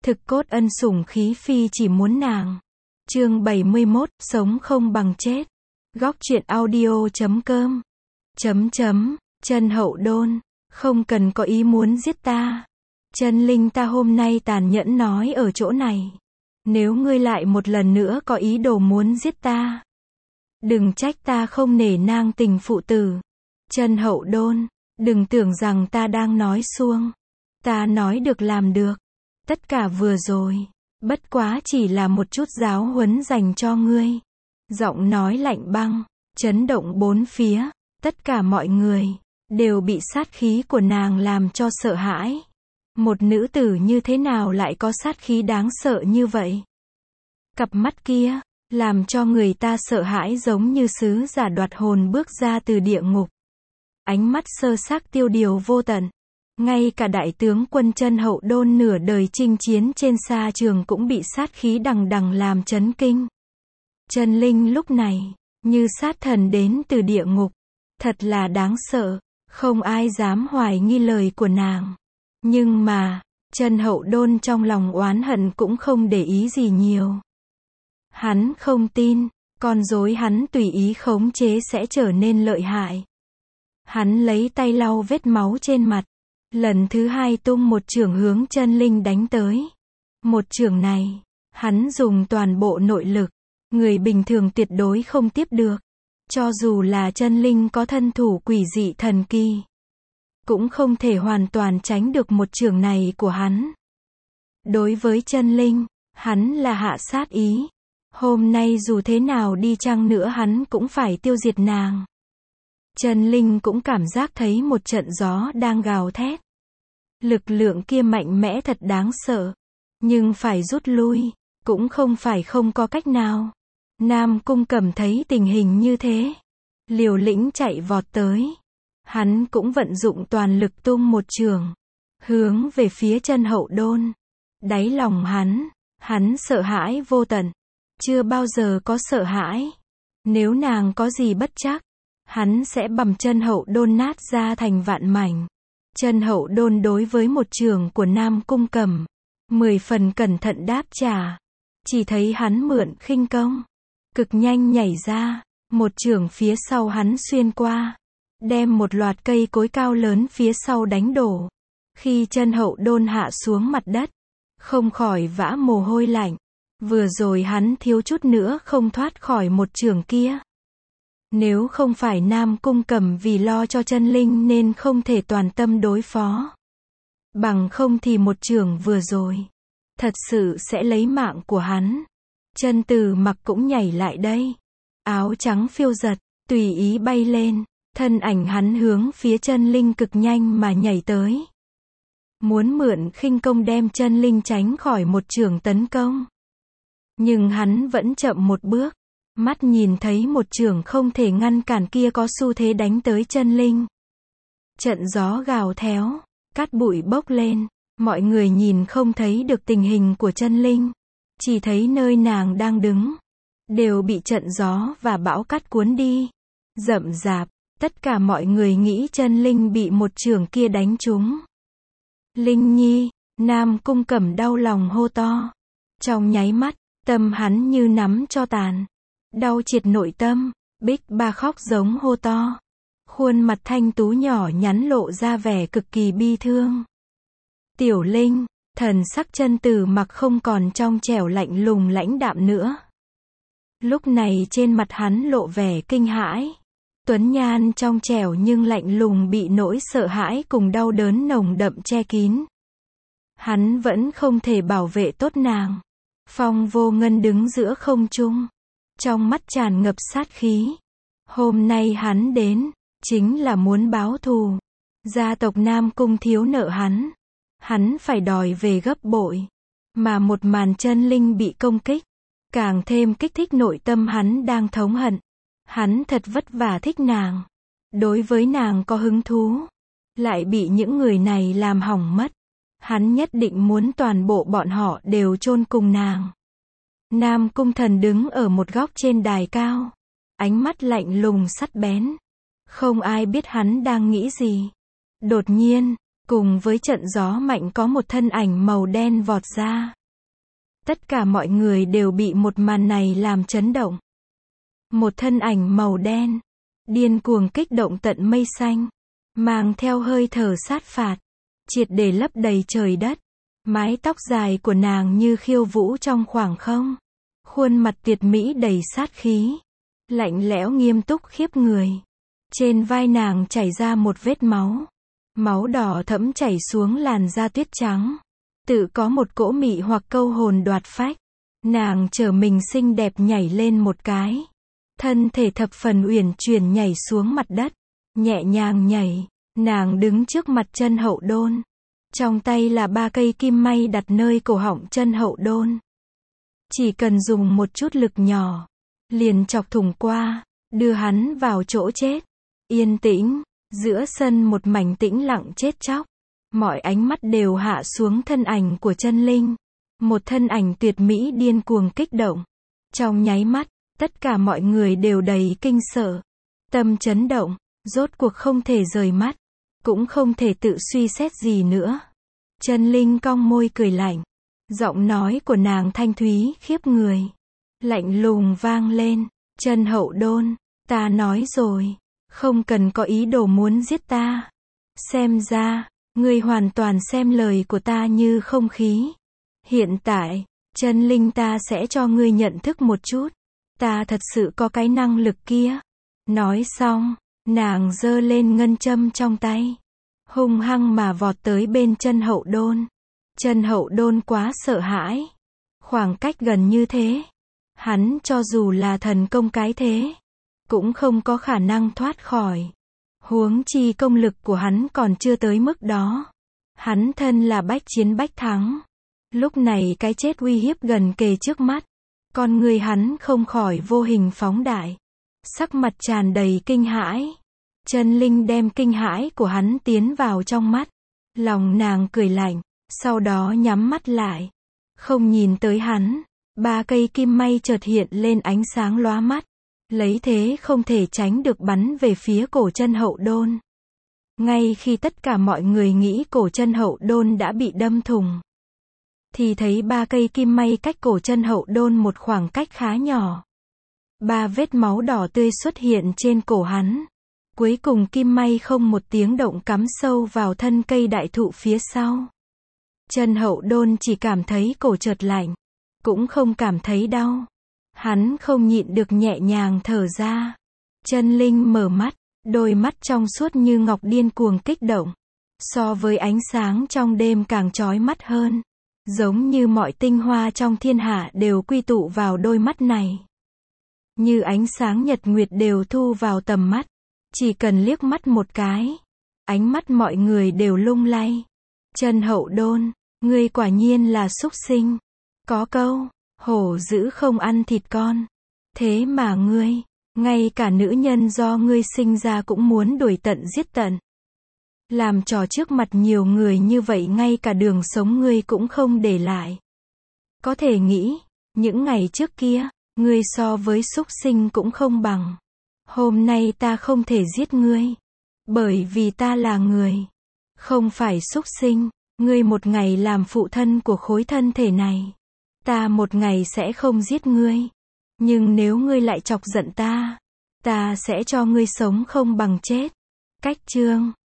Thực cốt ân sủng khí phi chỉ muốn nàng. Chương 71, sống không bằng chết. Góc truyện audio.com. Chân Hậu Đôn, không cần có ý muốn giết ta. Chân linh ta hôm nay tàn nhẫn nói ở chỗ này. Nếu ngươi lại một lần nữa có ý đồ muốn giết ta, đừng trách ta không nể nang tình phụ tử. Chân Hậu Đôn, đừng tưởng rằng ta đang nói suông. Ta nói được làm được. Tất cả vừa rồi, bất quá chỉ là một chút giáo huấn dành cho ngươi. Giọng nói lạnh băng, chấn động bốn phía, tất cả mọi người đều bị sát khí của nàng làm cho sợ hãi. Một nữ tử như thế nào lại có sát khí đáng sợ như vậy? Cặp mắt kia, làm cho người ta sợ hãi giống như sứ giả đoạt hồn bước ra từ địa ngục. Ánh mắt sơ xác tiêu điều vô tận. Ngay cả đại tướng quân Chân Hậu Đôn nửa đời chinh chiến trên sa trường cũng bị sát khí đằng đằng làm chấn kinh. Chân linh lúc này, như sát thần đến từ địa ngục. Thật là đáng sợ, không ai dám hoài nghi lời của nàng. Nhưng mà, Chân Hậu Đôn trong lòng oán hận cũng không để ý gì nhiều. Hắn không tin, con rối hắn tùy ý khống chế sẽ trở nên lợi hại. Hắn lấy tay lau vết máu trên mặt. Lần thứ hai tung một chưởng hướng chân linh đánh tới. Một chưởng này, hắn dùng toàn bộ nội lực. Người bình thường tuyệt đối không tiếp được. Cho dù là chân linh có thân thủ quỷ dị thần kỳ, cũng không thể hoàn toàn tránh được một chưởng này của hắn. Đối với chân linh, hắn là hạ sát ý. Hôm nay dù thế nào đi chăng nữa hắn cũng phải tiêu diệt nàng. Chân linh cũng cảm giác thấy một trận gió đang gào thét. Lực lượng kia mạnh mẽ thật đáng sợ. Nhưng phải rút lui, cũng không phải không có cách nào. Nam Cung Cẩm thấy tình hình như thế, liều lĩnh chạy vọt tới. Hắn cũng vận dụng toàn lực tung một chưởng, hướng về phía Chân Hậu Đôn. Đáy lòng hắn sợ hãi vô tận. Chưa bao giờ có sợ hãi. Nếu nàng có gì bất trắc, hắn sẽ bầm Chân Hậu Đôn nát ra thành vạn mảnh. Chân Hậu Đôn đối với một chưởng của Nam Cung Cẩm, 10 phần cẩn thận đáp trả. Chỉ thấy hắn mượn khinh công, cực nhanh nhảy ra, một chưởng phía sau hắn xuyên qua, đem một loạt cây cối cao lớn phía sau đánh đổ. Khi Chân Hậu Đôn hạ xuống mặt đất, không khỏi vã mồ hôi lạnh. Vừa rồi hắn thiếu chút nữa không thoát khỏi một chưởng kia. Nếu không phải Nam Cung Cẩm vì lo cho chân linh nên không thể toàn tâm đối phó. Bằng không thì một chưởng vừa rồi, thật sự sẽ lấy mạng của hắn. Chân Tử Mặc cũng nhảy lại đây. Áo trắng phiêu giật, tùy ý bay lên. Thân ảnh hắn hướng phía chân linh cực nhanh mà nhảy tới. Muốn mượn khinh công đem chân linh tránh khỏi một chưởng tấn công. Nhưng hắn vẫn chậm một bước. Mắt nhìn thấy một chưởng không thể ngăn cản kia có xu thế đánh tới chân linh. Trận gió gào thét, cát bụi bốc lên, mọi người nhìn không thấy được tình hình của chân linh, chỉ thấy nơi nàng đang đứng, đều bị trận gió và bão cát cuốn đi. Rậm rạp, tất cả mọi người nghĩ chân linh bị một chưởng kia đánh trúng. Linh Nhi, Nam Cung Cẩm đau lòng hô to. Trong nháy mắt, tâm hắn như nắm cho tàn. Đau triệt nội tâm, Bích Ba khóc giống hô to. Khuôn mặt thanh tú nhỏ nhắn lộ ra vẻ cực kỳ bi thương. Tiểu Linh, thần sắc Chân Tử Mặc không còn trong trẻo lạnh lùng lãnh đạm nữa. Lúc này trên mặt hắn lộ vẻ kinh hãi. Tuấn nhan trong trẻo nhưng lạnh lùng bị nỗi sợ hãi cùng đau đớn nồng đậm che kín. Hắn vẫn không thể bảo vệ tốt nàng. Phong Vô Ngân đứng giữa không trung, trong mắt tràn ngập sát khí. Hôm nay hắn đến, chính là muốn báo thù. Gia tộc Nam Cung thiếu nợ hắn phải đòi về gấp bội. Mà một màn chân linh bị công kích, càng thêm kích thích nội tâm hắn đang thống hận. Hắn thật vất vả thích nàng, đối với nàng có hứng thú, lại bị những người này làm hỏng mất. Hắn nhất định muốn toàn bộ bọn họ đều chôn cùng nàng. Nam Cung Thần đứng ở một góc trên đài cao, ánh mắt lạnh lùng sắc bén. Không ai biết hắn đang nghĩ gì. Đột nhiên, Cùng với trận gió mạnh có một thân ảnh màu đen vọt ra. Tất cả mọi người đều bị một màn này làm chấn động. Một thân ảnh màu đen, điên cuồng kích động tận mây xanh, mang theo hơi thở sát phạt, triệt để lấp đầy trời đất. Mái tóc dài của nàng như khiêu vũ trong khoảng không. Khuôn mặt tuyệt mỹ đầy sát khí, lạnh lẽo nghiêm túc khiếp người. Trên vai nàng chảy ra một vết máu. Máu đỏ thẫm chảy xuống làn da tuyết trắng. Tự có một cỗ mị hoặc câu hồn đoạt phách. Nàng trở mình xinh đẹp nhảy lên một cái. Thân thể thập phần uyển chuyển nhảy xuống mặt đất. Nhẹ nhàng nhảy, nàng đứng trước mặt chân Hậu Đôn. Trong tay là 3 cây kim may đặt nơi cổ họng chân Hậu Đôn. Chỉ cần dùng một chút lực nhỏ, liền chọc thủng qua, đưa hắn vào chỗ chết. Yên tĩnh, giữa sân một mảnh tĩnh lặng chết chóc. Mọi ánh mắt đều hạ xuống thân ảnh của chân linh. Một thân ảnh tuyệt mỹ điên cuồng kích động. Trong nháy mắt, tất cả mọi người đều đầy kinh sợ. Tâm chấn động, rốt cuộc không thể rời mắt. Cũng không thể tự suy xét gì nữa. Chân linh cong môi cười lạnh. Giọng nói của nàng thanh thúy khiếp người. Lạnh lùng vang lên. Chân Hậu Đôn, ta nói rồi. Không cần có ý đồ muốn giết ta. Xem ra, ngươi hoàn toàn xem lời của ta như không khí. Hiện tại, chân linh ta sẽ cho ngươi nhận thức một chút. Ta thật sự có cái năng lực kia. Nói xong, nàng giơ lên ngân châm trong tay. Hung hăng mà vọt tới bên chân Hậu Đôn. Chân Hậu Đôn quá sợ hãi. Khoảng cách gần như thế. Hắn cho dù là thần công cái thế, cũng không có khả năng thoát khỏi. Huống chi công lực của hắn còn chưa tới mức đó. Hắn thân là bách chiến bách thắng. Lúc này cái chết uy hiếp gần kề trước mắt. Con người hắn không khỏi vô hình phóng đại. Sắc mặt tràn đầy kinh hãi. Chân linh đem kinh hãi của hắn tiến vào trong mắt. Lòng nàng cười lạnh, sau đó nhắm mắt lại. Không nhìn tới hắn. 3 cây kim may chợt hiện lên ánh sáng lóa mắt. Lấy thế không thể tránh được bắn về phía cổ chân Hậu Đôn. Ngay khi tất cả mọi người nghĩ cổ chân Hậu Đôn đã bị đâm thủng, thì thấy 3 cây kim may cách cổ chân Hậu Đôn một khoảng cách khá nhỏ. 3 vết máu đỏ tươi xuất hiện trên cổ hắn. Cuối cùng kim may không một tiếng động cắm sâu vào thân cây đại thụ phía sau. Chân Hậu Đôn chỉ cảm thấy cổ chợt lạnh, cũng không cảm thấy đau. Hắn không nhịn được nhẹ nhàng thở ra. Chân linh mở mắt, đôi mắt trong suốt như ngọc điên cuồng kích động. So với ánh sáng trong đêm càng chói mắt hơn. Giống như mọi tinh hoa trong thiên hạ đều quy tụ vào đôi mắt này. Như ánh sáng nhật nguyệt đều thu vào tầm mắt. Chỉ cần liếc mắt một cái, ánh mắt mọi người đều lung lay. Chân Hậu Đôn, ngươi quả nhiên là súc sinh. Có câu, hổ dữ không ăn thịt con. Thế mà ngươi, ngay cả nữ nhân do ngươi sinh ra cũng muốn đuổi tận giết tận. Làm trò trước mặt nhiều người như vậy ngay cả đường sống ngươi cũng không để lại. Có thể nghĩ, những ngày trước kia, ngươi so với súc sinh cũng không bằng. Hôm nay ta không thể giết ngươi. Bởi vì ta là người. Không phải súc sinh. Ngươi một ngày làm phụ thân của khối thân thể này. Ta một ngày sẽ không giết ngươi. Nhưng nếu ngươi lại chọc giận ta, ta sẽ cho ngươi sống không bằng chết. Cách chương